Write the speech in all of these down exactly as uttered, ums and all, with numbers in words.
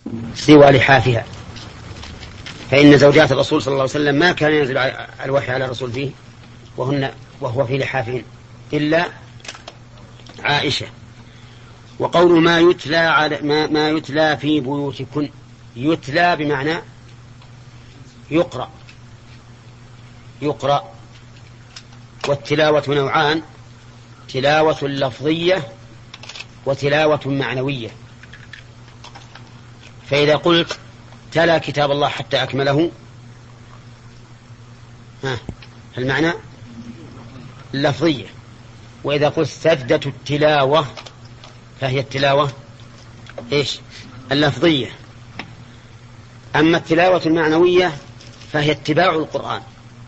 سوى لحافها، فإن زوجات الرسول صلى الله عليه وسلم ما كان ينزل الوحي على الرسول فيه وهن وهو في لحافهن إلا عائشة. وقول ما يتلى على ما, ما يتلى في بيوتكن، يتلى بمعنى يقرأ يقرأ والتلاوة نوعان: تلاوة لفظية وتلاوة معنوية. فإذا قلت تلا كتاب الله حتى أكمله، ها المعنى اللفظية. وإذا قلت سجدة التلاوة فهي التلاوة إيش؟ اللفظية. أما التلاوة المعنوية فهي اتباع القرآن،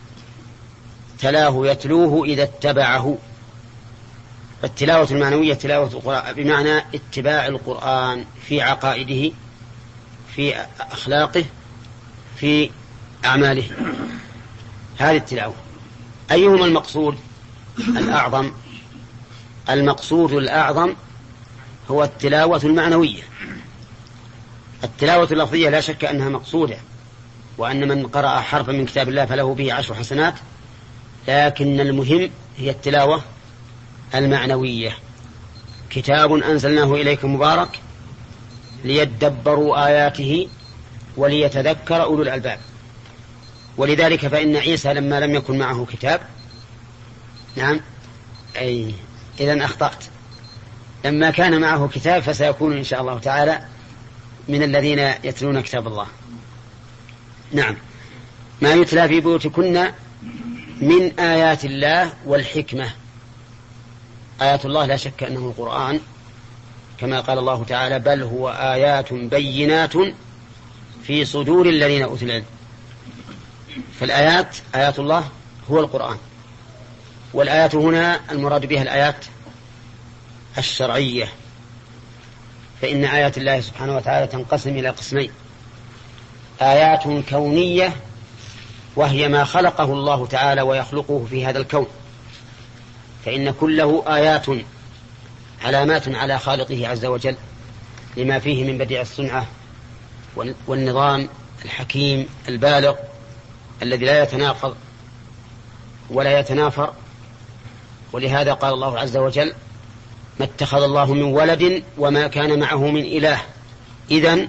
تلاه يتلوه إذا اتبعه. فالتلاوة المعنوية تلاوة القرآن بمعنى اتباع القرآن في عقائده، في أخلاقه، في أعماله، هذه التلاوة. أيهما المقصود الأعظم؟ المقصود الأعظم هو التلاوة المعنوية. التلاوة اللفظية لا شك أنها مقصودة، وأن من قرأ حرفا من كتاب الله فله به عشر حسنات، لكن المهم هي التلاوة المعنوية. كتاب أنزلناه إليك مبارك ليدبروا آياته وليتذكر أولو الألباب. ولذلك فإن عيسى لما لم يكن معه كتاب، نعم أي إذن أخطأت، لما كان معه كتاب فسيكون إن شاء الله تعالى من الذين يتلون كتاب الله. نعم، ما يتلى في بيوتكن من آيات الله والحكمة. آيات الله لا شك أنه القرآن، كما قال الله تعالى: بل هو آيات بينات في صدور الذين أوتوا العلم. فالآيات آيات الله هو القرآن. والآيات هنا المراد بها الآيات الشرعية، فإن آيات الله سبحانه وتعالى تنقسم إلى قسمين: آيات كونية وهي ما خلقه الله تعالى ويخلقه في هذا الكون، فإن كله آيات علامات على خالقه عز وجل لما فيه من بديع الصنعة والنظام الحكيم البالغ الذي لا يتناقض ولا يتنافر. ولهذا قال الله عز وجل: ما اتخذ الله من ولد وما كان معه من إله إذن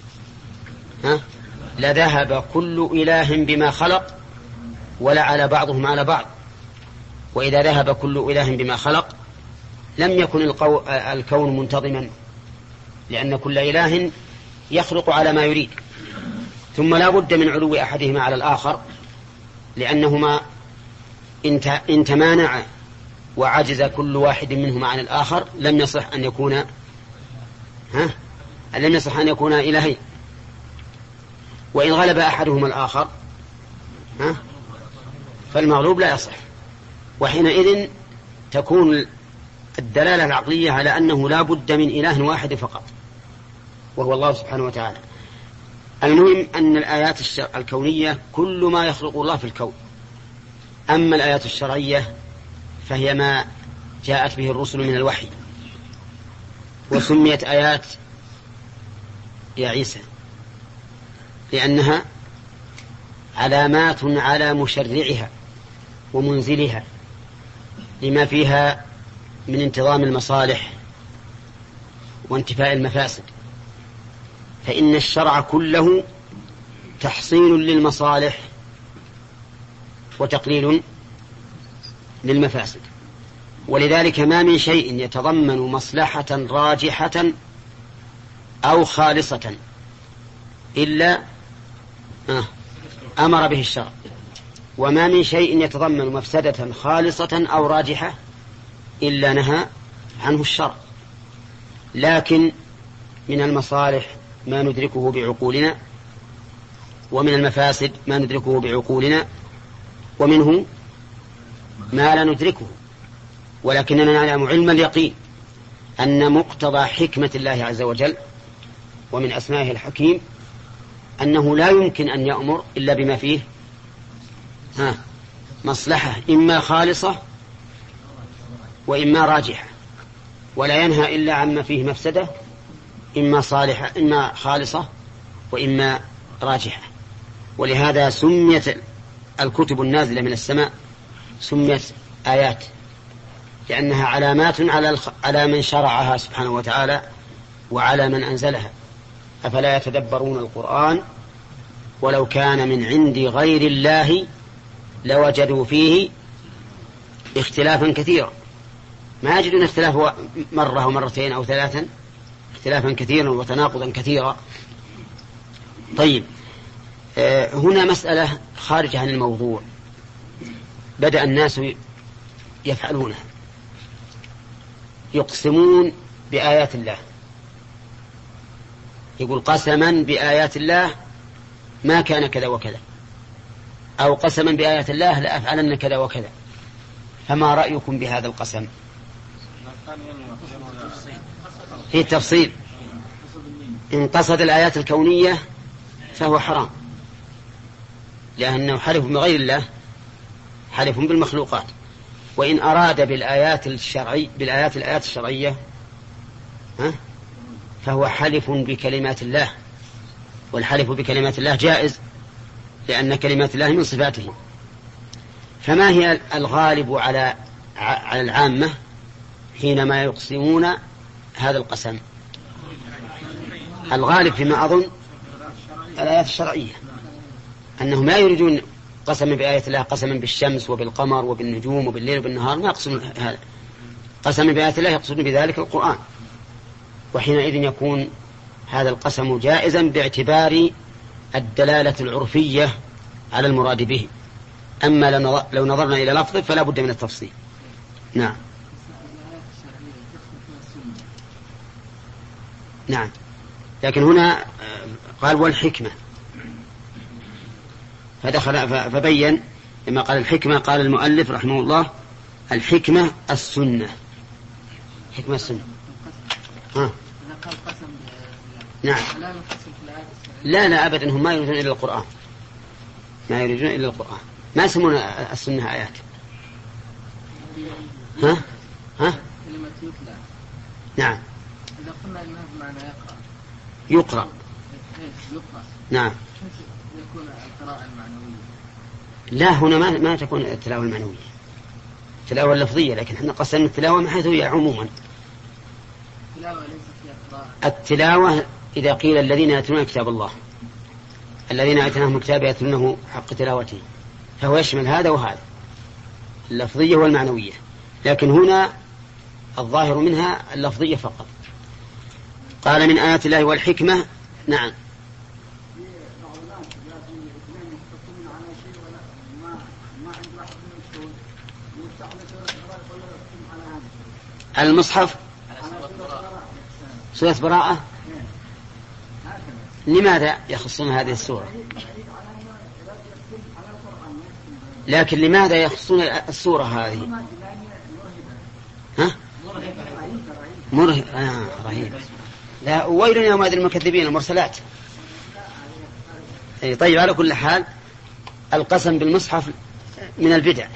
لذهب كل إله بما خلق ولعلى بعضهم على بعض. وإذا ذهب كل إله بما خلق لم يكن الكون منتظما، لأن كل إله يخلق على ما يريد. ثم لا بد من علو أحدهما على الآخر، لأنهما إن تمانع وعجز كل واحد منهما عن الآخر لم يصح أن يكون ها لم يصح أن يكون إلهين. وإن غلب أحدهما الآخر ها فالمغلوب لا يصح، وحينئذ تكون الدلالة العقلية على أنه لا بد من إله واحد فقط، وهو الله سبحانه وتعالى. المهم أن الآيات الكونية كل ما يخلق الله في الكون. أما الآيات الشرعية فهي ما جاءت به الرسل من الوحي، وسميت آيات يا عيسى لأنها علامات على مشرعها ومنزلها لما فيها من انتظام المصالح وانتفاء المفاسد. فإن الشرع كله تحصين للمصالح وتقليل للمفاسد. ولذلك ما من شيء يتضمن مصلحة راجحة أو خالصة إلا أمر به الشرع، وما من شيء يتضمن مفسدة خالصة أو راجحة إلا نهى عنه الشرع. لكن من المصالح ما ندركه بعقولنا، ومن المفاسد ما ندركه بعقولنا، ومنه ما لا ندركه، ولكننا نعلم علم اليقين أن مقتضى حكمة الله عز وجل ومن أسمائه الحكيم أنه لا يمكن أن يأمر إلا بما فيه ها مصلحة إما خالصة وإما راجحة، ولا ينهى إلا عما فيه مفسدة إما صالحة إما خالصة وإما راجحة. ولهذا سميت الكتب النازلة من السماء سميت آيات، لأنها علامات على على من شرعها سبحانه وتعالى وعلى من أنزلها. أفلا يتدبرون القرآن ولو كان من عند غير الله لوجدوا فيه اختلافا كثيرا. ما يجدون اختلاف مرة أو مرتين أو ثلاثا، اختلافا كثيرا وتناقضا كثيرا. طيب، هنا مسألة خارجة عن الموضوع بدأ الناس يفعلونها، يقسمون بآيات الله، يقول قسما بآيات الله ما كان كذا وكذا، أو قسما بآيات الله لأفعلن كذا وكذا. فما رأيكم بهذا القسم؟ في التفصيل. إن قصد الآيات الكونية فهو حرام، لأنه حلف بغير الله، حلف بالمخلوقات. وإن أراد بالآيات الشرعي بالآيات الآيات الشرعية ها فهو حلف بكلمات الله، والحلف بكلمات الله جائز، لأن كلمات الله من صفاته. فما هي الغالب على على العامة حينما يقسمون هذا القسم؟ الغالب فيما أظن الآيات الشرعية، أنهم لا يريدون قسما بآية الله قسما بالشمس وبالقمر وبالنجوم وبالليل وبالنهار، ما يقسمون هذا. قسما بآية الله يقصدون بذلك القرآن، وحينئذ يكون هذا القسم جائزا باعتبار الدلالة العرفية على المراد به. أما لو نظرنا إلى لفظه فلا بد من التفصيل. نعم نعم لكن هنا قال والحكمة، فدخل فبين لما قال الحكمة. قال المؤلف رحمه الله الحكمة السنة، حكمة السنة. ها. نعم لا لا أبدا، هم ما يريدون إلا القرآن، ما يريدون إلا القرآن، ما يسمون السنة آيات. ها ها كلمة يتلى. نعم إذا قلنا إنها بمعنى يقرأ يقرأ يقرأ نعم يكون القراءة المعنوية. لا هنا ما ما تكون التلاوة المعنوية، التلاوة اللفظية، لكن احنا قصدنا التلاوة من حيث هي عموما. التلاوة ليس فيها قراءة. التلاوة إذا قيل الذين يتلون كتاب الله، الذين آتيناهم الكتاب يتلونه حق تلاوته، فهو يشمل هذا وهذا، اللفظية والمعنوية. لكن هنا الظاهر منها اللفظية فقط. قال من آيات الله والحكمة. نعم المصحف سورة براءة، لماذا يخصون هذه السورة؟ لكن لماذا يخصون السورة هذه؟ ها؟ مرهب آه رهيب. لا ويل يومئذ للمكذبين المرسلات. أي طيب، على كل حال القسم بالمصحف من البدع،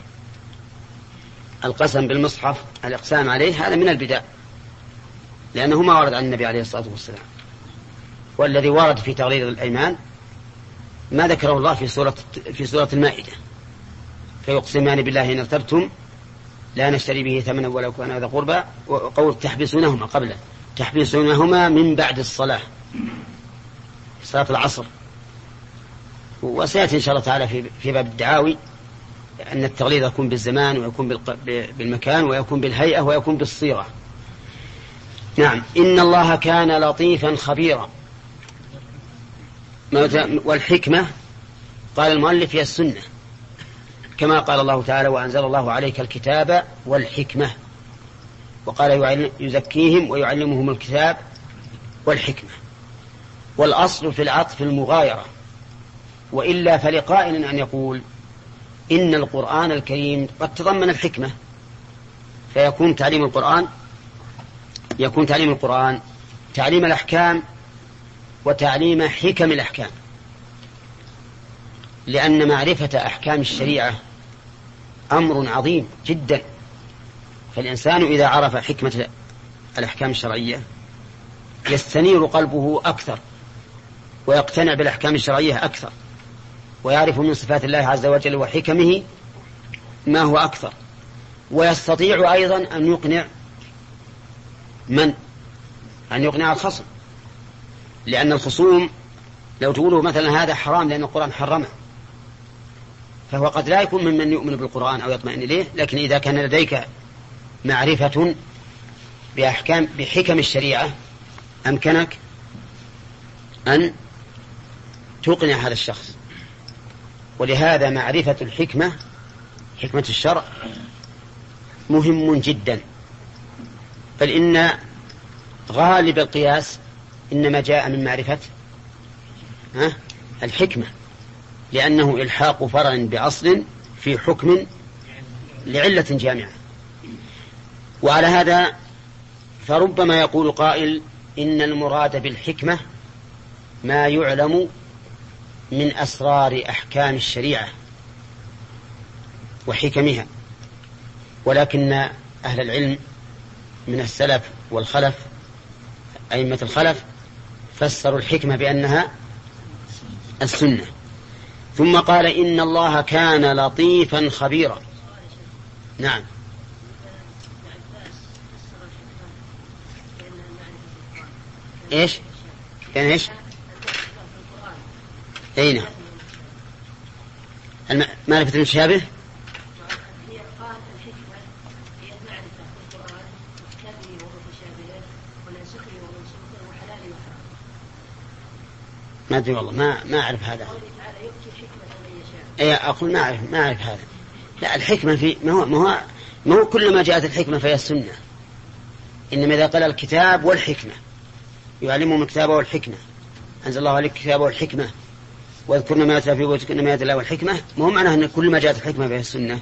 القسم بالمصحف الإقسام عليه هذا من البدع، لأنه ما ورد عن النبي عليه الصلاة والسلام. والذي ورد في تغليظ الأيمان ما ذكره الله في سورة في سورة المائدة، فيقسمان بالله إن ارتبتم لا نشتري به ثمنا ولو كان ذا قربى، وقول تحبسونهما قبله تحبسونهما من بعد الصلاة، صلاة العصر. وسيأتي إن شاء الله تعالى في في باب الدعاوي أن التغليظ يكون بالزمان ويكون بالمكان ويكون بالهيئة ويكون بالصيغة. نعم إن الله كان لطيفا خبيرا. والحكمة قال المؤلف هي السنة، كما قال الله تعالى وأنزل الله عليك الكتاب والحكمة، وقال يزكيهم ويعلمهم الكتاب والحكمة. والأصل في العطف المغايرة، وإلا فلقائل أن يقول إن القرآن الكريم قد تضمن الحكمة، فيكون تعليم القرآن يكون تعليم القرآن تعليم الأحكام وتعليم حكم الأحكام، لأن معرفة أحكام الشريعة أمر عظيم جدا. فالإنسان إذا عرف حكمة الأحكام الشرعية يستنير قلبه أكثر ويقتنع بالأحكام الشرعية أكثر، ويعرف من صفات الله عز وجل وحكمه ما هو أكثر، ويستطيع أيضا أن يقنع من؟ أن يقنع الخصم، لأن الخصوم لو تقولوا مثلا هذا حرام لأن القرآن حرمه، فهو قد لا يكون ممن يؤمن بالقرآن أو يطمئن إليه، لكن إذا كان لديك معرفة بأحكام بحكم الشريعة أمكنك أن تقنع هذا الشخص. ولهذا معرفة الحكمة، حكمة الشرع، مهم جدا، بل إن غالب القياس إنما جاء من معرفة الحكمة، لأنه إلحاق فرع بأصل في حكم لعلة جامعة. وعلى هذا فربما يقول قائل إن المراد بالحكمة ما يعلم من أسرار أحكام الشريعة وحكمها، ولكن أهل العلم من السلف والخلف أئمة الخلف فسروا الحكمة بأنها السنة. ثم قال إن الله كان لطيفا خبيرا. نعم. إيش كان إيش أين معرفة المشابه؟ ما أدري والله، ما ما أعرف هذا. أي أقول ما أعرف ما أعرف هذا. لا، الحكمة في ما هو ما هو ما هو كلما جاءت الحكمة فهي السنة، إنما إذا قال الكتاب والحكمة، يعلمهم الكتاب والحكمة، أنزل الله عليك الكتاب والحكمة واذكرن ما يتلى في بيوتكن من آيات الله والحكمة، ما هو معناه أن كل ما جاءت الحكمة فهي السنة.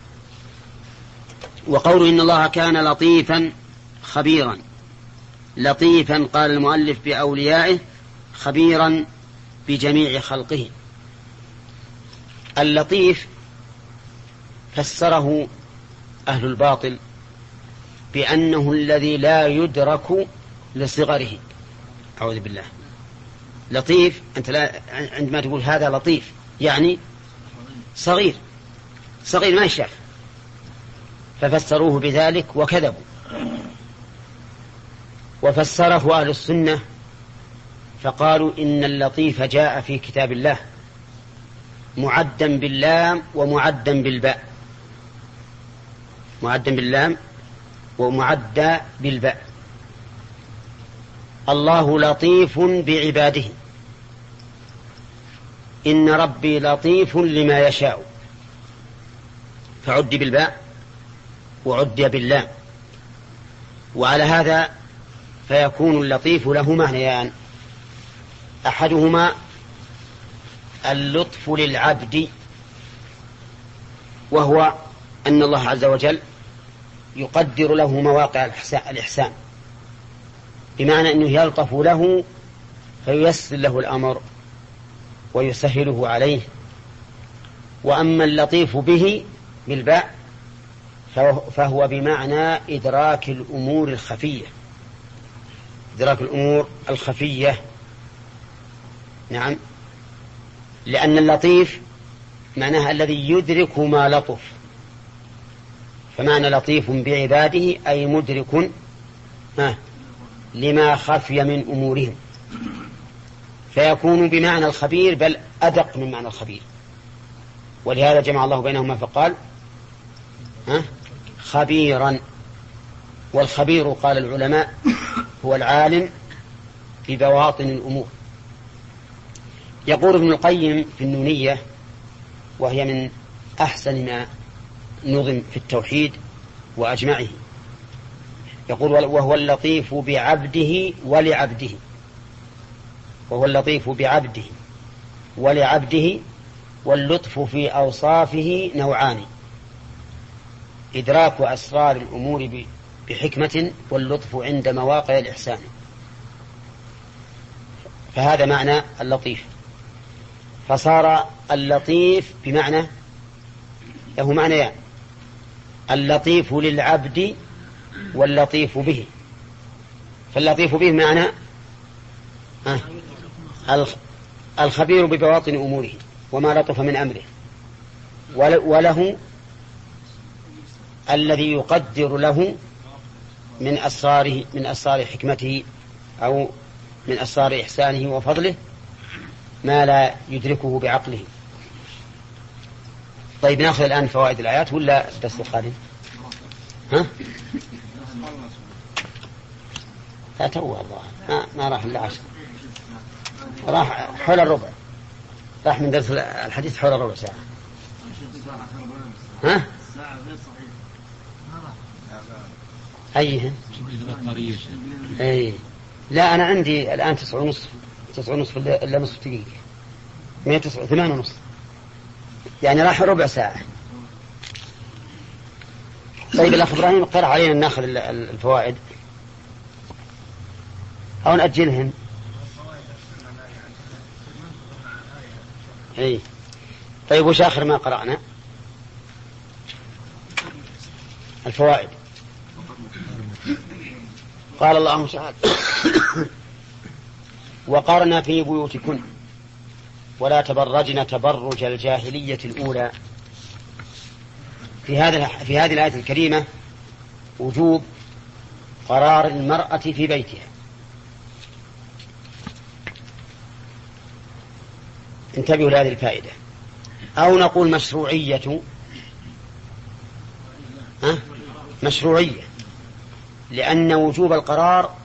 وقول إن الله كان لطيفا خبيرا، لطيفا قال المؤلف بأوليائه، خبيرا بجميع خلقه. اللطيف فسره أهل الباطل بأنه الذي لا يدرك لصغره. أعوذ بالله. لطيف أنت لا عندما تقول هذا لطيف يعني صغير، صغير ما يشاف، ففسروه بذلك وكذبوا. وفسره أهل السنة فقالوا إن اللطيف جاء في كتاب الله معدا باللام ومعدا بالباء، معدا باللام ومعدا بالباء. الله لطيف بعباده، إن ربي لطيف لما يشاء، فعد بالباء وعد باللام. وعلى هذا فيكون اللطيف له معنيان، أحدهما اللطف للعبد، وهو أن الله عز وجل يقدر له مواقع الإحسان، بمعنى أنه يلطف له فييسر له الأمر ويسهله عليه. وأما اللطيف به بالباء فهو بمعنى إدراك الأمور الخفية، إدراك الأمور الخفية. نعم، لأن اللطيف معناها الذي يدرك ما لطف، فمعنى لطيف بعباده أي مدرك ما لما خفي من أمورهم، فيكون بمعنى الخبير بل أدق من معنى الخبير. ولهذا جمع الله بينهما فقال ها خبيرا. والخبير قال العلماء هو العالم ببواطن الأمور. يقول ابن القيم في النونية، وهي من أحسن ما نظم في التوحيد وأجمعه، يقول وهو اللطيف بعبده ولعبده، وهو اللطيف بعبده ولعبده، واللطف في أوصافه نوعان: إدراك أسرار الأمور بحكمة، واللطف عند مواقع الإحسان. فهذا معنى اللطيف، فصار اللطيف بمعنى له معنيان، يعني اللطيف للعبد واللطيف به. فاللطيف به معنى الخبير ببواطن أموره وما لطف من أمره، وله الذي يقدر له من أسراره من أسرار حكمته أو من أسرار إحسانه وفضله ما لا يدركه بعقله. طيب نأخذ الآن فوائد الآيات ولا الدرس القادم؟ ها؟ لا توه الله ما, ما راح إلا عشر، راح حول الربع، راح من درس الحديث حول الربع ساعة. ها؟ أيه؟ أي لا أنا عندي الآن تسعة ونصف تسعة ونصف إلا نصف دقيقة مئة تسعة ثمان ونصف، يعني راح ربع ساعة. طيب الأخ إبراهيم اقترح علينا ناخذ الفوائد أو نأجلهن. أي طيب وش آخر ما قرأنا؟ الفوائد. قال الله تعالى وقرنا في بيوتكن ولا تبرجن تبرج الجاهلية الأولى. في هذا في هذه الآية الكريمة وجوب قرار المرأة في بيتها. انتبهوا لهذه الفائدة. أو نقول مشروعية ها؟ مشروعية، لأن وجوب القرار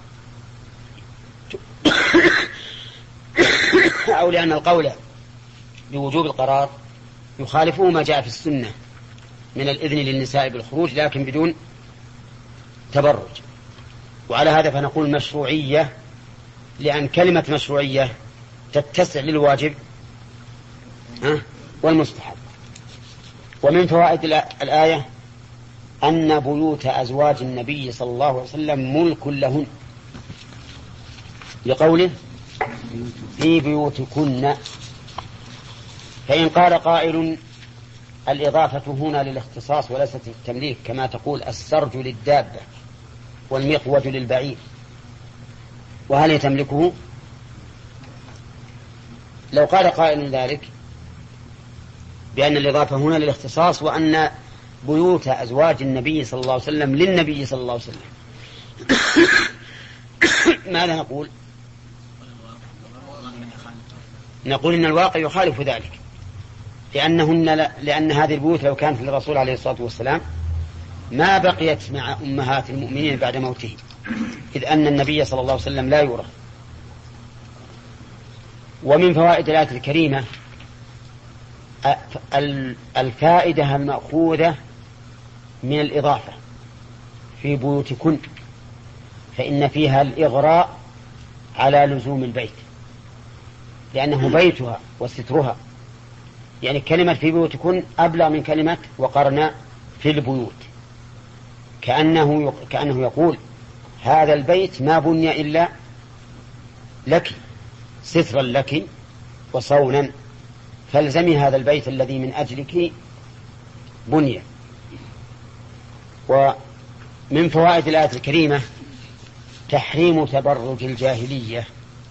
أو لأن القول بوجوب القرار يخالفه ما جاء في السنة من الإذن للنساء بالخروج لكن بدون تبرج. وعلى هذا فنقول مشروعية، لأن كلمة مشروعية تتسع للواجب والمستحب. ومن فوائد الآية أن بيوت أزواج النبي صلى الله عليه وسلم ملك لهن، لقوله في بيوتكن. فإن قال قائل الإضافة هنا للاختصاص وليست التمليك، كما تقول السرج للدابة والمقود للبعير، وهل يتملكه؟ لو قال قائل ذلك بأن الإضافة هنا للاختصاص وأن بيوت أزواج النبي صلى الله عليه وسلم للنبي صلى الله عليه وسلم ماذا نقول؟ نقول إن الواقع يخالف ذلك، لأنهن لأن هذه البيوت لو كانت للرسول عليه الصلاة والسلام ما بقيت مع أمهات المؤمنين بعد موته، إذ أن النبي صلى الله عليه وسلم لا يورث. ومن فوائد الآية الكريمة الفائدة المأخوذة من الإضافة في بيوتكن، فإن فيها الإغراء على لزوم البيت، لأنه بيتها وسترها. يعني كلمة في بيوتكن أبلغ من كلمة وقرنا في البيوت، كأنه كأنه يقول هذا البيت ما بني إلا لك، سترا لك وصونا، فالزمي هذا البيت الذي من أجلك بني. ومن فوائد الآية الكريمة تحريم تبرج الجاهلية،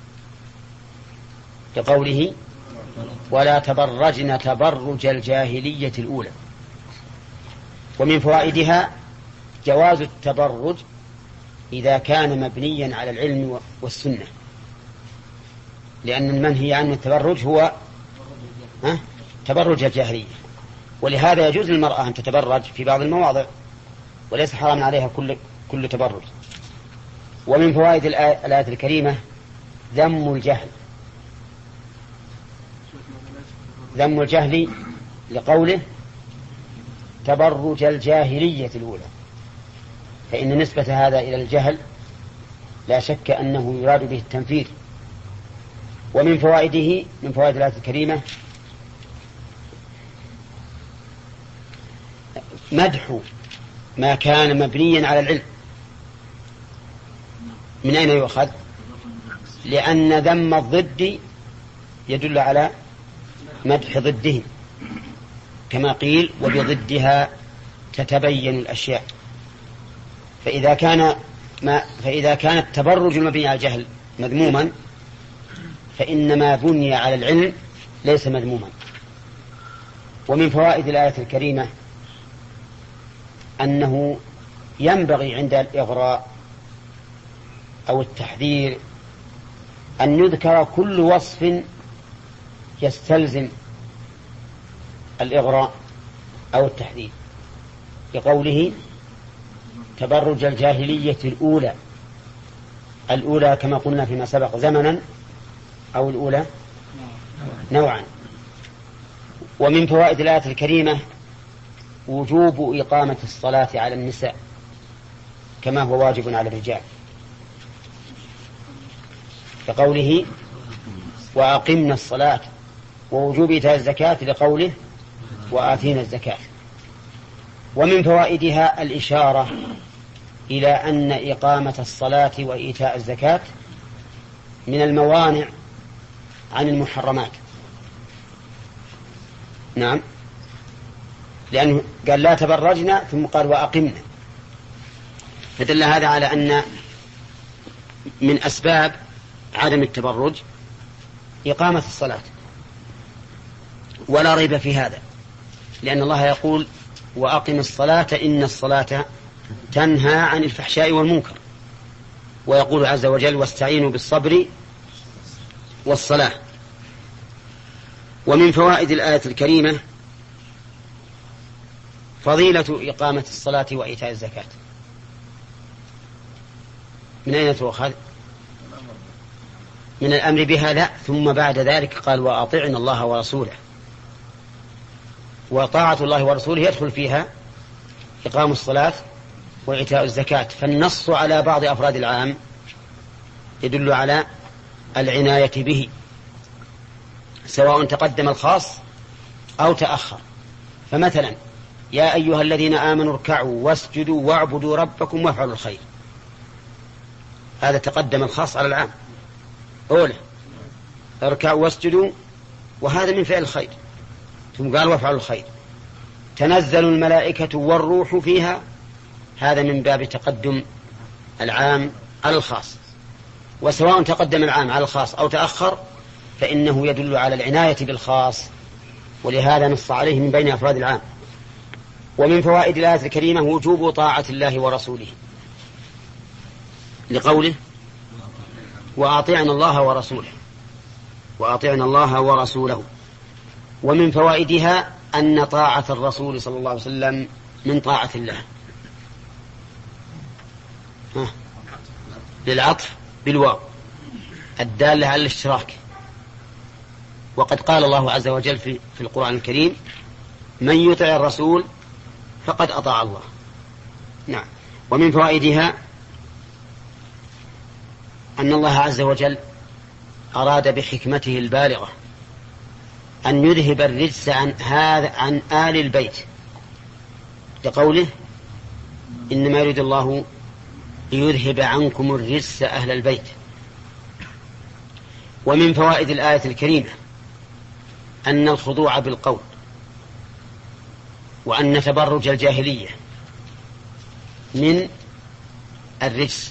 لقوله ولا تبرجن تبرج الجاهلية الأولى. ومن فوائدها جواز التبرج إذا كان مبنيا على العلم والسنة، لأن المنهي عن التبرج هو ها؟ تبرج الجاهلية، ولهذا يجوز للمرأة أن تتبرج في بعض المواضع وليس حرام عليها كل كل تبرج. ومن فوائد الآية الكريمة ذم الجهل، ذم الجهل لقوله تبرج الجاهلية الأولى، فإن نسبة هذا إلى الجهل لا شك أنه يراد به التنفيذ. ومن فوائده من فوائد الآية الكريمة مدح ما كان مبنيا على العلم. من أين يؤخذ؟ لأن ذم الضد يدل على مدح ضده، كما قيل وبضدها تتبين الأشياء. فإذا كان ما فإذا كان التبرج المبني على الجهل مذموما، فإن ما بني على العلم ليس مذموما. ومن فوائد الآية الكريمة أنه ينبغي عند الإغراء أو التحذير أن يذكر كل وصف يستلزم الإغراء أو التحذير، بقوله تبرج الجاهلية الأولى. الأولى كما قلنا فيما سبق زمنا، أو الأولى نوعا. ومن فوائد الآية الكريمة وجوب إقامة الصلاة على النساء كما هو واجب على الرجال، كقوله وأقمنا الصلاة، ووجوب إيتاء الزكاة لقوله وآتينا الزكاة. ومن فوائدها الإشارة إلى أن إقامة الصلاة وإيتاء الزكاة من الموانع عن المحرمات. نعم، لأنه قال لا تبرجنا ثم قال وأقمنا، فدل هذا على أن من أسباب عدم التبرج إقامة الصلاة، ولا ريب في هذا، لأن الله يقول وأقم الصلاة إن الصلاة تنهى عن الفحشاء والمنكر، ويقول عز وجل واستعينوا بالصبر والصلاة. ومن فوائد الآية الكريمة فضيلة إقامة الصلاة وإيتاء الزكاة. من أين تؤخذ؟ من الأمر بها؟ لا، ثم بعد ذلك قال وأطعنا الله ورسوله، وطاعة الله ورسوله يدخل فيها إقام الصلاة وإيتاء الزكاة. فالنص على بعض أفراد العام يدل على العناية به، سواء تقدم الخاص أو تأخر. فمثلا يا أيها الذين آمنوا اركعوا واسجدوا واعبدوا ربكم وافعلوا الخير، هذا تقدم الخاص على العام. أولا اركعوا واسجدوا، وهذا من فعل الخير، ثم قال وافعلوا الخير. تنزل الملائكة والروح فيها، هذا من باب تقدم العام على الخاص. وسواء تقدم العام على الخاص أو تأخر فإنه يدل على العناية بالخاص، ولهذا نص عليه من بين أفراد العام. ومن فوائد الآية الكريمة وجوب طاعة الله ورسوله، لقوله وأطيعنا الله ورسوله، وأطيعنا الله ورسوله. ومن فوائدها أن طاعة الرسول صلى الله عليه وسلم من طاعة الله، ها. للعطف بالواو الدالة على الاشتراك. وقد قال الله عز وجل في, في القرآن الكريم من يطع الرسول فقد أطاع الله. نعم. ومن فوائدها أن الله عز وجل أراد بحكمته البالغة أن يذهب الرجس عن هذا عن آل البيت، لقوله إنما يريد الله ليذهب عنكم الرجس أهل البيت. ومن فوائد الآية الكريمة أن الخضوع بالقول، وأن تبرج الجاهلية من الرجس،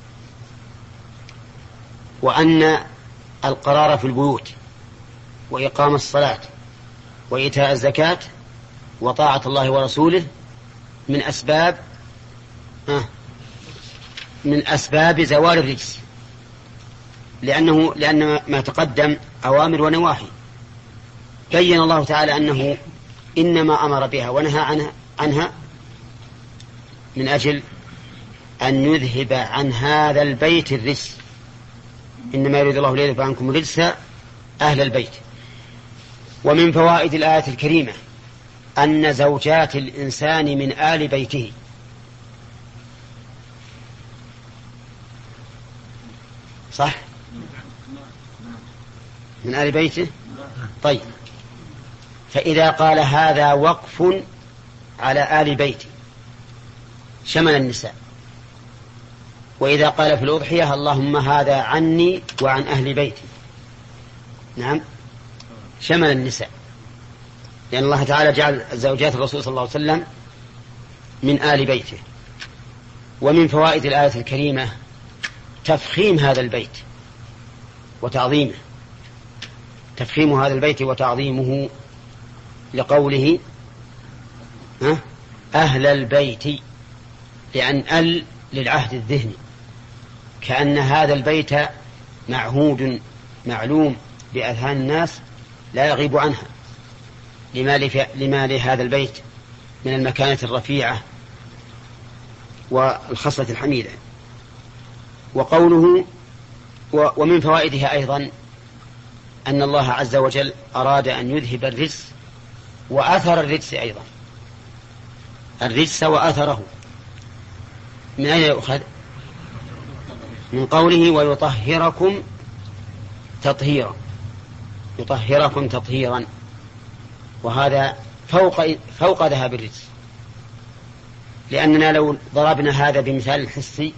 وأن القرار في البيوت وإقام الصلاة وإيتاء الزكاة وطاعة الله ورسوله من أسباب آه من أسباب زوال الرجس، لأنه لأن ما تقدم أوامر ونواهي. بين الله تعالى أنه إنما أمر بها ونهى عنها, عنها من أجل أن يذهب عن هذا البيت الرجس. إنما يريد الله ليذهب عنكم الرجس أهل البيت. ومن فوائد الآية الكريمة أن زوجات الإنسان من آل بيته، صح؟ من آل بيته. طيب، فإذا قال هذا وقف على آل بيتي شمل النساء، وإذا قال في الأضحية اللهم هذا عني وعن أهل بيتي، نعم، شمل النساء، لأن الله تعالى جعل زوجات الرسول صلى الله عليه وسلم من آل بيته. ومن فوائد الآية الكريمة تفخيم هذا البيت وتعظيمه، تفخيم هذا البيت وتعظيمه لقوله أهل البيت، لأن ال للعهد الذهني، كأن هذا البيت معهود معلوم بأذهان الناس لا يغيب عنها، لما لهذا البيت من المكانة الرفيعة والخصلة الحميدة. وقوله ومن فوائدها أيضا أن الله عز وجل أراد أن يذهب الرجس وأثر الرجس أيضا، الرجس وأثره. من أين يؤخذ؟ من قوله ويطهركم تطهيرا، يطهركم تطهيرا، وهذا فوق فوق ذهاب الرجس، لأننا لو ضربنا هذا بمثال حسي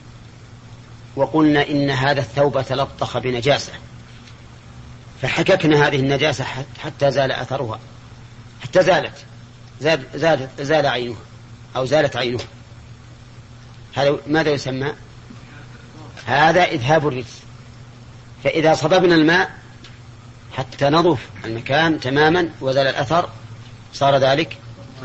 وقلنا إن هذا الثوب تلطخ بنجاسة، فحككنا هذه النجاسة حتى زال أثرها، حتى زالت زال, زال, زال عينها أو زالت عينها، هذا ماذا يسمى؟ هذا إذهاب الرجس. فإذا صببنا الماء حتى نظف المكان تماما وزال الأثر صار ذلك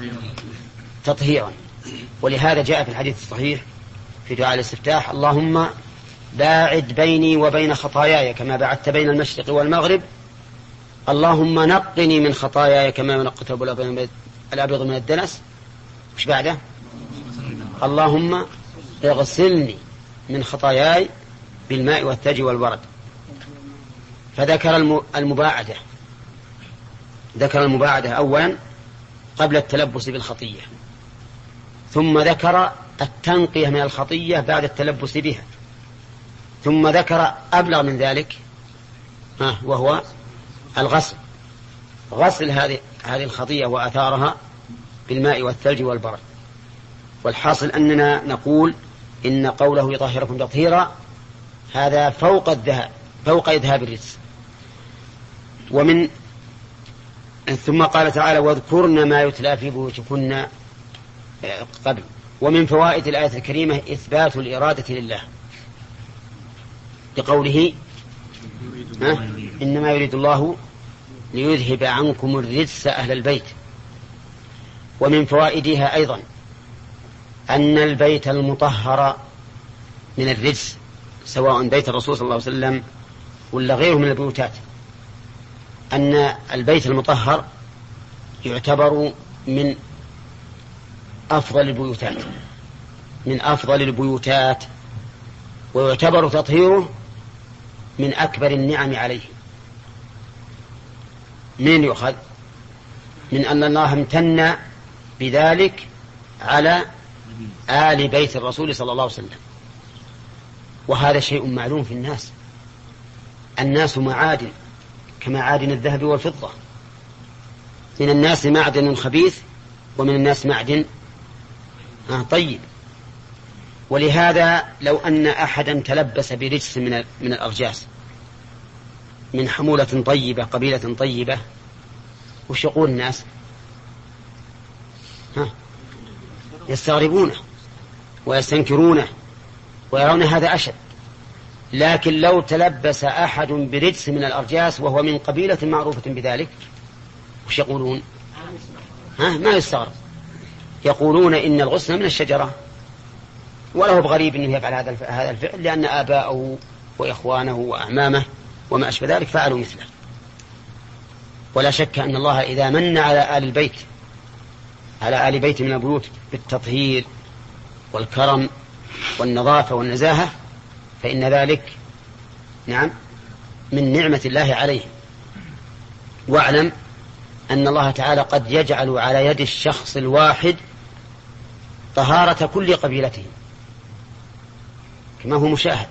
تطهيرا. ولهذا جاء في الحديث الصحيح في دعاء الاستفتاح اللهم باعد بيني وبين خطاياي كما بعدت بين المشرق والمغرب، اللهم نقني من خطاياي كما ينقى الثوب الأبيض من الدنس، وش بعده؟ اللهم اغسلني من خطاياي بالماء والثلج والبرد. فذكر المباعدة، ذكر المباعدة أولا قبل التلبس بالخطية، ثم ذكر التنقية من الخطية بعد التلبس بها، ثم ذكر أبلغ من ذلك وهو الغسل، غسل هذه هذه الخطية وآثارها بالماء والثلج والبرد. والحاصل أننا نقول إن قوله يطهركم تطهيرا هذا فوق الذهاب فوق إذهاب الرجس. ومن ثم قال تعالى واذكرن ما يتلى في بيوتكن قبل. ومن فوائد الآية الكريمة إثبات الإرادة لله لقوله إنما يريد الله ليذهب عنكم الرجس أهل البيت. ومن فوائدها أيضا أن البيت المطهر من الرجس سواء بيت الرسول صلى الله عليه وسلم ولا غيره من البيوتات، أن البيت المطهر يعتبر من أفضل البيوتات من أفضل البيوتات ويعتبر تطهيره من أكبر النعم عليه. من يؤخذ؟ من أن الله امتن بذلك على آل بيت الرسول صلى الله عليه وسلم. وهذا شيء معلوم في الناس، الناس معادن كمعادن الذهب والفضة، من الناس معدن خبيث ومن الناس معدن طيب. ولهذا لو أن أحدا تلبس برجس من من الأرجاس من حمولة طيبة قبيلة طيبة، وش يقول الناس؟ ها يستغربونه ويستنكرونه ويرون هذا أشد. لكن لو تلبس أحد برجس من الأرجاس وهو من قبيلة معروفة بذلك، وش يقولون؟ ها ما يستغرب، يقولون إن الغصن من الشجرة، وله بغريب أنه يفعل هذا هذا الفعل لأن آباءه وإخوانه وأعمامه وما أشبه ذلك فعلوا مثله. ولا شك أن الله إذا من على آل البيت على آل بيت من البيوت بالتطهير والكرم والنظافة والنزاهة فإن ذلك نعم من نعمة الله عليه. واعلم أن الله تعالى قد يجعل على يد الشخص الواحد طهارة كل قبيلته كما هو مشاهد.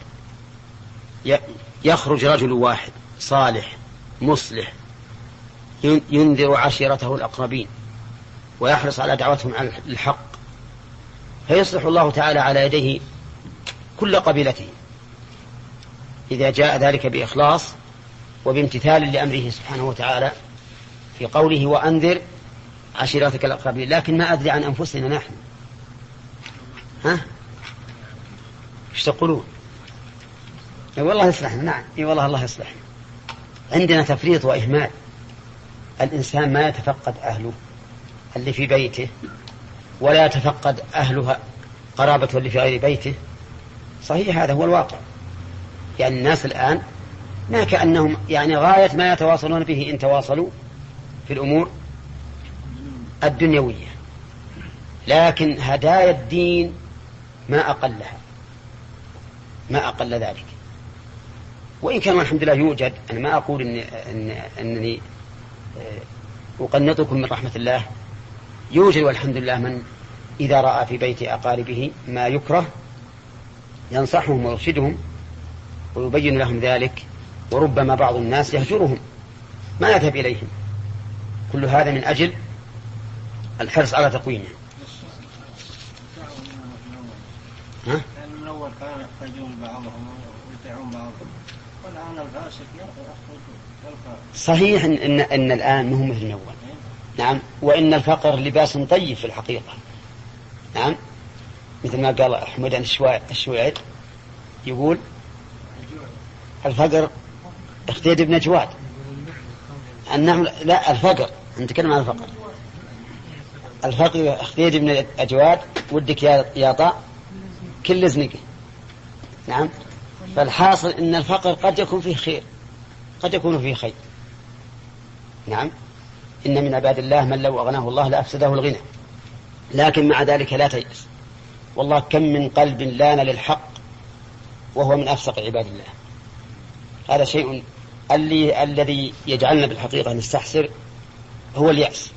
يخرج رجل واحد صالح مصلح ينذر عشيرته الأقربين ويحرص على دعوتهم على الحق، فيصلح الله تعالى على يديه كل قبيلته إذا جاء ذلك بإخلاص وبامتثال لأمره سبحانه وتعالى في قوله وأنذر عشيرتك الأقربين. لكن ما أدري عن أنفسنا نحن، ها ايش تقولون؟ اي والله يصلحنا. نعم اي والله الله يصلحنا. عندنا تفريط وإهمال. الإنسان ما يتفقد أهله اللي في بيته، ولا يتفقد أهلها قرابته اللي في غير بيته. صحيح هذا هو الواقع. يعني الناس الآن ما كأنهم يعني غاية ما يتواصلون به إن تواصلوا في الأمور الدنيوية، لكن هدايا الدين ما أقلها، ما أقل ذلك. وإن كان الحمد لله يوجد، أنا ما أقول إن إن أنني أقنطكم من رحمة الله، يوجد والحمد لله من إذا رأى في بيت أقاربه ما يكره ينصحهم ويرشدهم ويبين لهم ذلك، وربما بعض الناس يهجرهم ما يذهب إليهم. كل هذا من أجل الحرص على تقويمه. ها؟ من أول كانوا يحتاجون بعضهم ويطيعون بعضهم، والآن الفاسق يلقى. صحيح إن, إن, إن الآن مهم مثل الأول. نعم. وإن الفقر لباس طيب في الحقيقة. نعم. مثل ما قال حمدان الشويعي يقول الفقر اختيد ابن جواد. النعم لا الفقر نتكلم عن الفقر. الفقر اختيد ابن أجواد ودك يا طاء كل زنقه. نعم. فالحاصل ان الفقر قد يكون فيه خير، قد يكون فيه خير. نعم. إن من عباد الله من لو أغناه الله لأفسده الغنى، لكن مع ذلك لا تيأس. والله كم من قلب لان للحق وهو من أفسق عباد الله. هذا شيء اللي الذي يجعلنا بالحقيقة نستحسر هو اليأس.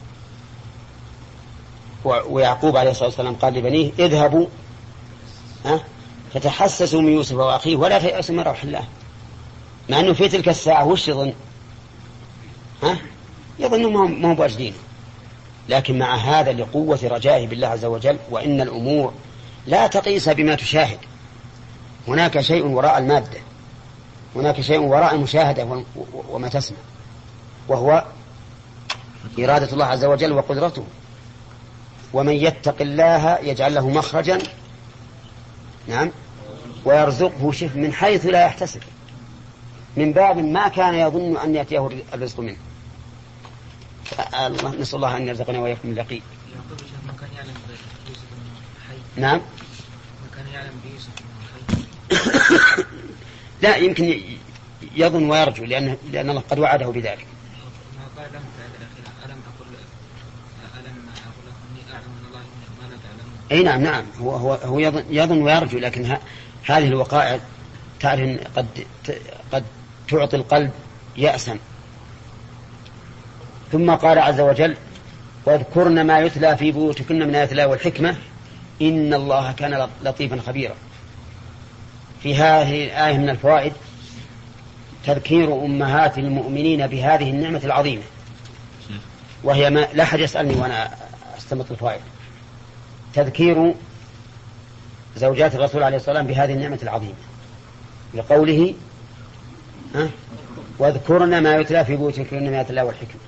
ويعقوب عليه الصلاة والسلام قال لبنيه اذهبوا ها فتحسسوا من يوسف وأخيه ولا تيأسوا من روح الله. مع أنه في تلك الساعة وش يظن؟ ها يظن ما هم واجدين، لكن مع هذا لقوة رجائه بالله عز وجل. وإن الأمور لا تقيس بما تشاهد، هناك شيء وراء المادة، هناك شيء وراء المشاهدة وما تسمع، وهو إرادة الله عز وجل وقدرته. ومن يتق الله يجعل له مخرجا نعم ويرزقه شف من حيث لا يحتسب، من باب ما كان يظن أن يأتيه الرزق منه. الله نسأل الله أن يرزقنا وياكم اليقين. نعم. ما كان يعلم بيوسف من لا يمكن يظن ويرجو، لأن لأن الله قد وعده بذلك. ما قال لهم في هذا الأخير ألم أقول ألم أقول لكم إني أعلم من الله ما لا تعلمون. أي نعم نعم هو هو هو يظن, يظن ويرجو، لكن ه... هذه الوقائع تعرف قد قد تعطي القلب يأسا. ثم قال عز وجل واذكرن ما يتلى في بيوتكن من آيات الله والحكمة إن الله كان لطيفا خبيرا. في هذه الآية من الفوائد تذكير أمهات المؤمنين بهذه النعمة العظيمة، وهي ما لا أحد يسألني وأنا أستمط الفوائد. تذكير زوجات الرسول عليه الصلاة والسلام بهذه النعمة العظيمة لقوله ها واذكرن ما يتلى في بيوتكن من آيات الله والحكمة.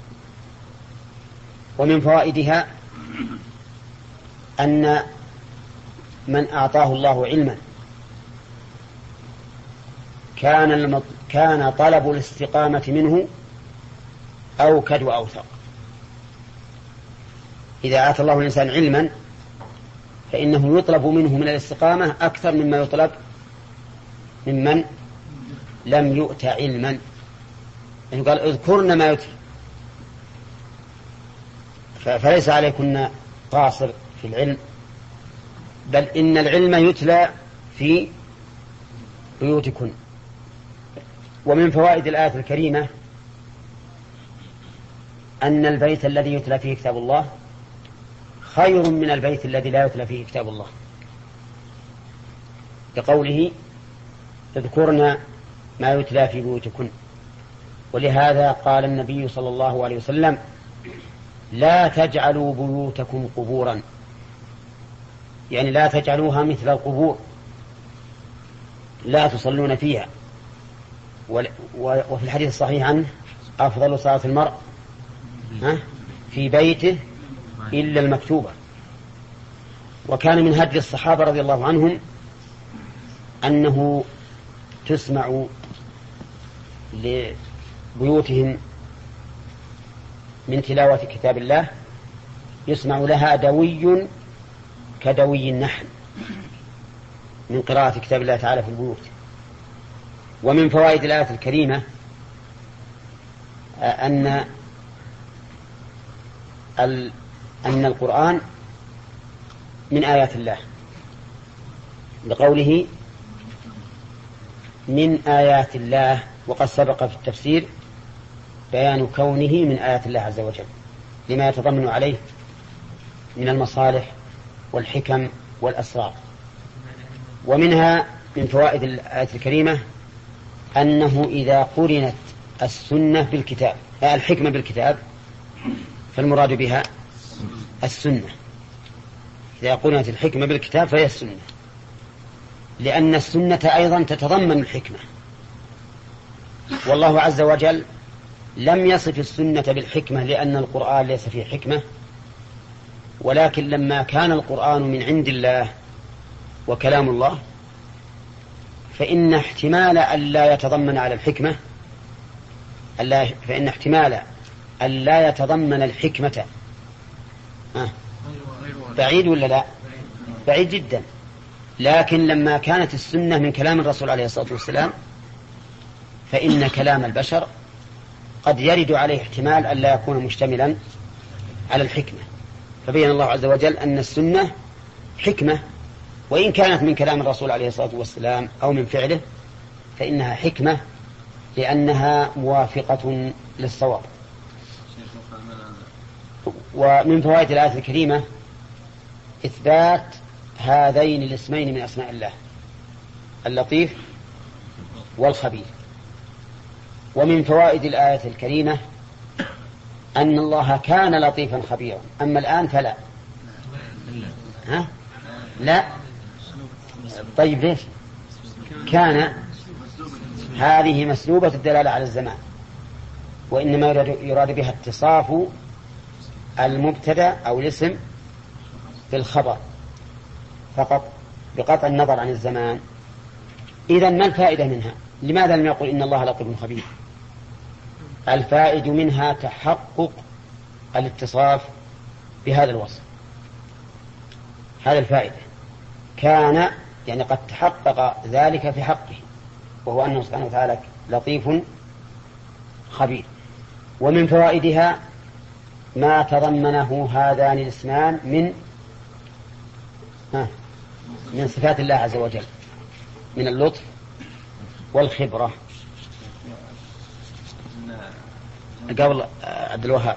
ومن فوائدها أن من أعطاه الله علما كان المط... كان طلب الاستقامة منه أوكد وأوثق. إذا آتى الله الإنسان علما فإنه يطلب منه من الاستقامة أكثر مما يطلب ممن لم يؤت علما. يعني قال اذكرن ما يتلى، فليس عليكن قاصر في العلم، بل إن العلم يتلى في بيوتكن. ومن فوائد الآية الكريمة أن البيت الذي يتلى فيه كتاب الله خير من البيت الذي لا يتلى فيه كتاب الله، لقوله اذكرن ما يتلى في بيوتكن. ولهذا قال النبي صلى الله عليه وسلم لا تجعلوا بيوتكم قبورا، يعني لا تجعلوها مثل القبور، لا تصلون فيها. وفي الحديث الصحيح عنه أفضل صلاة المرء في بيته إلا المكتوبة. وكان من هدي الصحابة رضي الله عنهم أنه تسمع بيوتهم من تلاوة كتاب الله يسمع لها دوي كدوي النحل من قراءة كتاب الله تعالى في البيوت. ومن فوائد الآية الكريمة أن أن القرآن من آيات الله لقوله من آيات الله، وقد سبق في التفسير بيان كونه من آيات الله عز وجل لما يتضمن عليه من المصالح والحكم والأسرار. ومنها من فوائد الآية الكريمة أنه إذا قرنت السنة بالكتاب الحكمة بالكتاب فالمراد بها السنة. إذا قرنت الحكمة بالكتاب فهي السنة، لأن السنة أيضا تتضمن الحكمة. والله عز وجل لم يصف السنة بالحكمة لأن القرآن ليس فيه حكمة، ولكن لما كان القرآن من عند الله وكلام الله فإن احتمال أن لا يتضمن على الحكمة ألا فإن احتمال أن لا يتضمن الحكمة آه بعيد ولا لا؟ بعيد جدا. لكن لما كانت السنة من كلام الرسول عليه الصلاة والسلام فإن كلام البشر قد يرد عليه احتمال أن لا يكون مشتملا على الحكمة، فبين الله عز وجل أن السنة حكمة، وإن كانت من كلام الرسول عليه الصلاة والسلام أو من فعله فإنها حكمة لأنها موافقة للصواب. ومن فوائد الآية الكريمة إثبات هذين الاسمين من أسماء الله اللطيف والخبير. ومن فوائد الآية الكريمة أن الله كان لطيفا خبيرا، أما الآن فلا. ها؟ لا. طيب ليش؟ كان هذه مسلوبة الدلالة على الزمان، وإنما يراد بها اتصاف المبتدأ أو الاسم بالخبر فقط بقطع النظر عن الزمان. إذن ما الفائدة منها؟ لماذا لم يقل إن الله لطيف خبير؟ الفائد منها تحقق الاتصاف بهذا الوصف، هذا الفائدة. كان يعني قد تحقق ذلك في حقه، وهو أنه سبحانه وتعالى لطيف خبير. ومن فوائدها ما تضمنه هذان الاسمان من من صفات الله عز وجل من اللطف والخبرة. قبل عبد الوهاب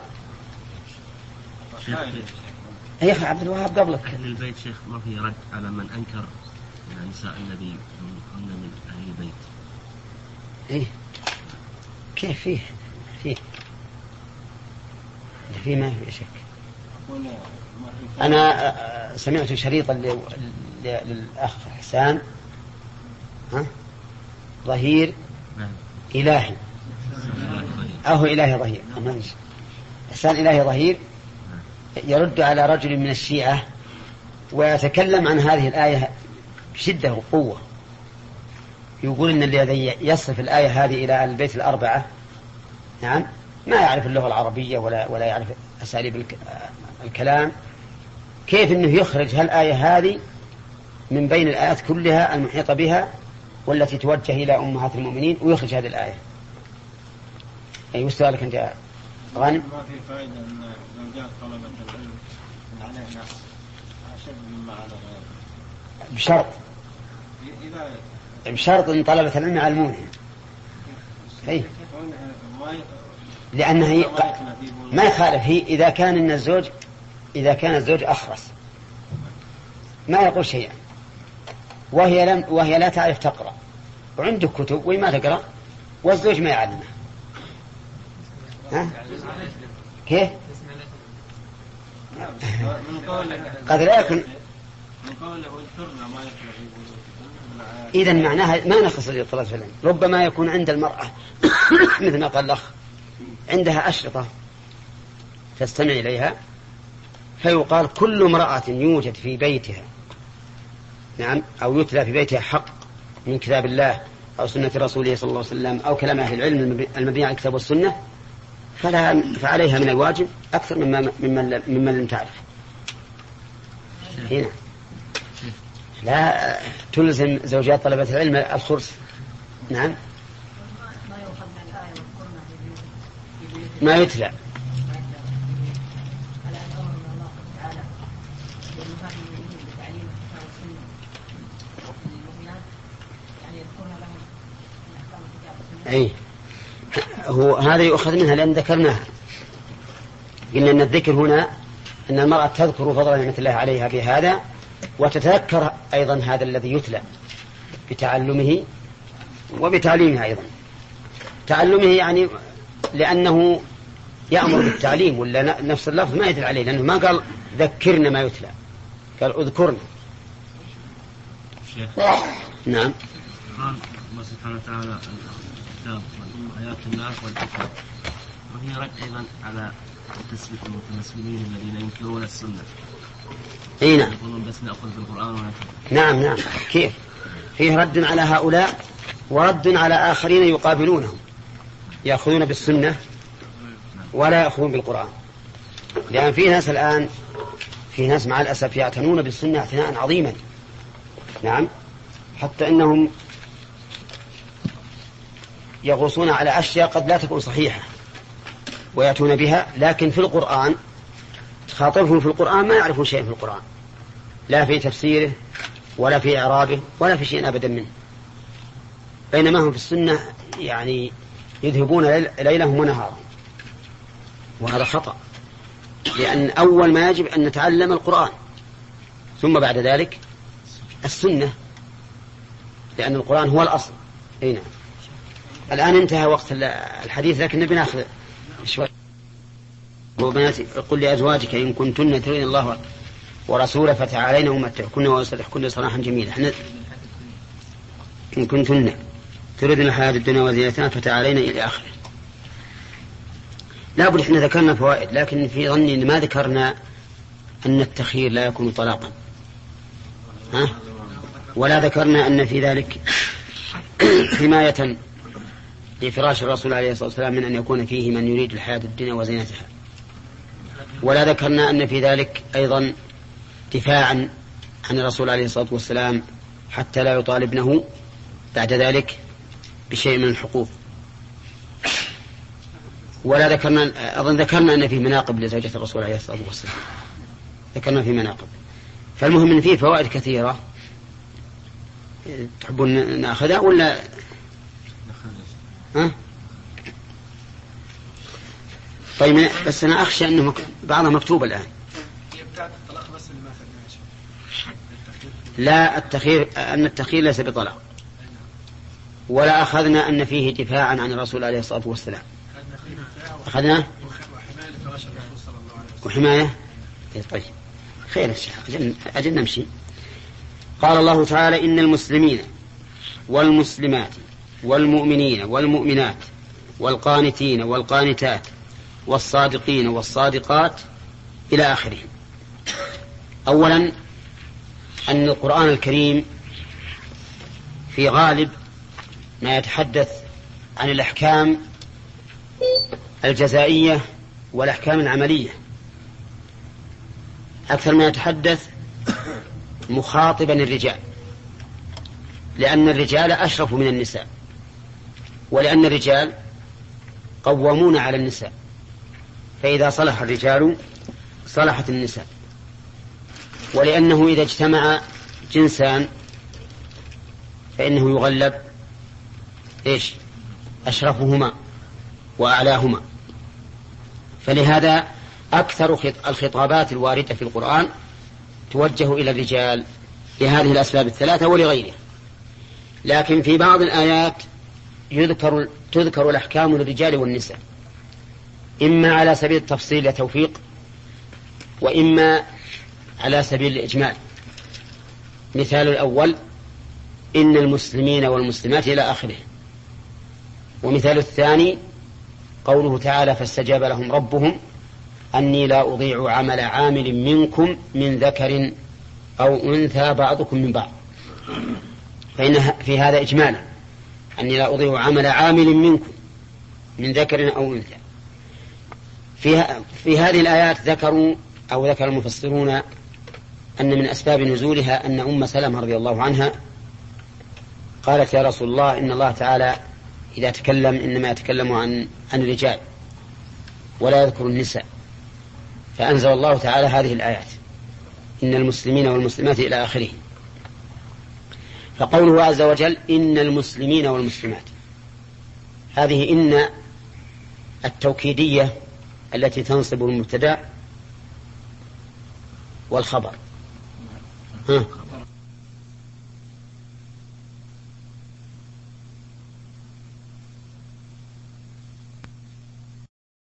يا أخي عبد الوهاب قبلك. أهل البيت شيخ ما في رد على من أنكر نساء النبي هن من أهل البيت. إيه كيف فيه فيه فيه ما في شك. أنا سمعت شريطا للأخ حسان ها ظهير إلهي أو إلهي ظهير حسان إلهي ظهير يرد على رجل من الشيعة ويتكلم عن هذه الآية بشدة وقوة. يقول إن الذي يصف الآية هذه إلى البيت الأربعة نعم ما يعرف اللغة العربية ولا ولا يعرف أساليب الكلام، كيف إنه يخرج هالآية هذه من بين الآيات كلها المحيطة بها والتي توجه إلى أمهات المؤمنين ويخرج هذه الآية. أي سؤالك أنت يا غانم؟ ما في فائدة أن زوجات طلبة العلم علينا أشد مما على غيرها بشرط إذا بشرط أن طلبة العلم يعلمونها. أي لأنها هي ما يخالف هي إذا كان إن الزوج إذا كان الزوج أخرس ما يقول شيئا وهي لم وهي لا تعرف تقرأ وعنده كتب وما تقرأ والزوج ما يعلمها. ها؟ كيف؟ قد لا يكون إذن معناها ما نخص لطلبة العلم. ربما يكون عند المرأة مثل ما قال الأخ عندها أشرطة تستمع إليها فيقال كل امرأة يوجد في بيتها نعم أو يتلى في بيتها حق من كتاب الله أو سنة رسوله صلى الله عليه وسلم أو كلام أهل العلم المبني على الكتاب والسنة فلا فعليها من الواجب أكثر مما ممن ممن لم تعرف. هنا لا تلزم زوجات طلبة العلم الخرس. نعم ما يتلى أي هو هذا يؤخذ منها لأن ذكرناها. قلنا أن الذكر هنا أن المرأة تذكر فضل نعمة الله عليها بهذا وتتذكر أيضا هذا الذي يتلى بتعلمه وبتعليمه أيضا. تعلمه يعني لأنه يأمر بالتعليم ولا نفس اللفظ ما يدل عليه لأنه ما قال ذكرنا ما يتلى قال اذكرنا. نعم قال الله سبحانه وتعالى الكتاب والآيات الله والكتاب وهي رد أيضا على تسبيح المتمسكين الذين ينكرون السنة. اي نعم يقولون بس نأخذ بالقرآن ونأخذ. نعم نعم كيف فيه رد على هؤلاء ورد على آخرين يقابلونهم يأخذون بالسنة ولا يأخذون بالقرآن. لأن في ناس الآن في ناس مع الأسف يعتنون بالسنة اعتناء عظيما. نعم حتى إنهم يغوصون على أشياء قد لا تكون صحيحة ويأتون بها لكن في القرآن تخاطبهم في القرآن ما يعرفون شيء في القرآن لا في تفسيره ولا في إعرابه ولا في شيء أبدا منه. بينما هم في السنة يعني يذهبون ليلهم ونهارهم وهذا خطأ. لأن أول ما يجب أن نتعلم القرآن ثم بعد ذلك السنة لأن القرآن هو الأصل. هنا الآن انتهى وقت الحديث لكن نبي ناخذ شوي. وبناتي قل لأزواجك إن كنتن تريدن الله ورسوله فتعالين أمتعكن وأسرحكن سراحا جميلا. احنا إن كنتن تريدن الحياة الدنيا وزينتها فتعالين إلى آخره. لا بد احنا ذكرنا فوائد لكن في ظني إن ما ذكرنا أن التخيير لا يكون طلاقا ها؟ ولا ذكرنا أن في ذلك حماية لفراش الرسول عليه الصلاة والسلام من أن يكون فيه من يريد الحياة الدنيا وزينتها. ولا ذكرنا أن في ذلك أيضا دفاعا عن الرسول عليه الصلاة والسلام حتى لا يطالب ابنه بعد ذلك بشيء من الحقوق. ولا ذكرنا أظن ذكرنا أن فيه مناقب لزوجة الرسول عليه الصلاة والسلام ذكرنا فيه مناقب. فالمهم أن فيه فوائد كثيرة. تحبون نأخذها ولا ها؟ طيب بس أنا أخشى أنه بعضها مكتوب الآن. لا التخير أن التخير ليس بطلاق ولا أخذنا أن فيه دفاعا عن الرسول عليه الصلاة والسلام. أخذنا وحماية. طيب خير الشيخ أجل نمشي. قال الله تعالى إن المسلمين والمسلمات والمؤمنين والمؤمنات والقانتين والقانتات والصادقين والصادقات إلى آخره. أولا أن القرآن الكريم في غالب ما يتحدث عن الأحكام الجزائية والأحكام العملية أكثر ما يتحدث مخاطبا الرجال لأن الرجال أشرف من النساء ولأن الرجال قوامون على النساء فإذا صلح الرجال صلحت النساء. ولأنه إذا اجتمع جنسان فإنه يغلب إيش أشرفهما وأعلاهما. فلهذا أكثر الخطابات الواردة في القرآن توجه إلى الرجال لهذه الأسباب الثلاثة ولغيرها. لكن في بعض الآيات يذكر تذكر الأحكام للرجال والنساء إما على سبيل التفصيل لتوفيق وإما على سبيل الإجمال. مثال الأول إن المسلمين والمسلمات إلى آخره. ومثال الثاني قوله تعالى فاستجاب لهم ربهم أني لا أضيع عمل عامل منكم من ذكر أو أنثى بعضكم من بعض. فإن في هذا إجمالا أني لا أضيع عمل عامل منكم من ذكر أو أنثى. في, في هذه الآيات ذكروا أو ذكر المفسرون أن من أسباب نزولها أن أم سلمة رضي الله عنها قالت يا رسول الله إن الله تعالى إذا تكلم إنما يتكلم عن عن الرجال ولا يذكر النساء، فأنزل الله تعالى هذه الآيات إن المسلمين والمسلمات إلى آخره. فقوله عز وجل إن المسلمين والمسلمات، هذه إن التوكيدية التي تنصب المبتدأ والخبر، ها